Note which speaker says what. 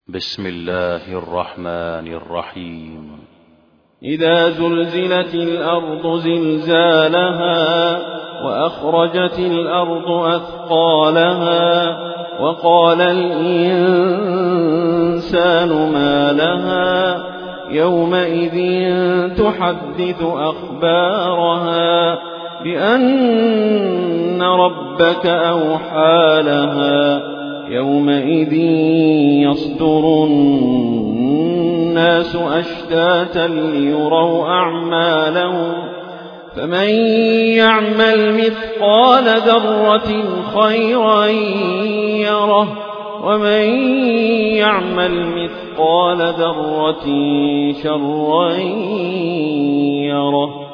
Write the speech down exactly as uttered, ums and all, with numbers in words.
Speaker 1: بسم الله الرحمن الرحيم.
Speaker 2: إذا زلزلت الأرض زلزالها وأخرجت الأرض أثقالها وقال الإنسان ما لها يومئذ تحدث أخبارها بأن ربك أوحى لها يومئذ يصدر الناس أشتاتا ليروا أعمالهم فمن يعمل مثقال ذرة خيرا يره ومن يعمل مثقال ذرة شرا يره.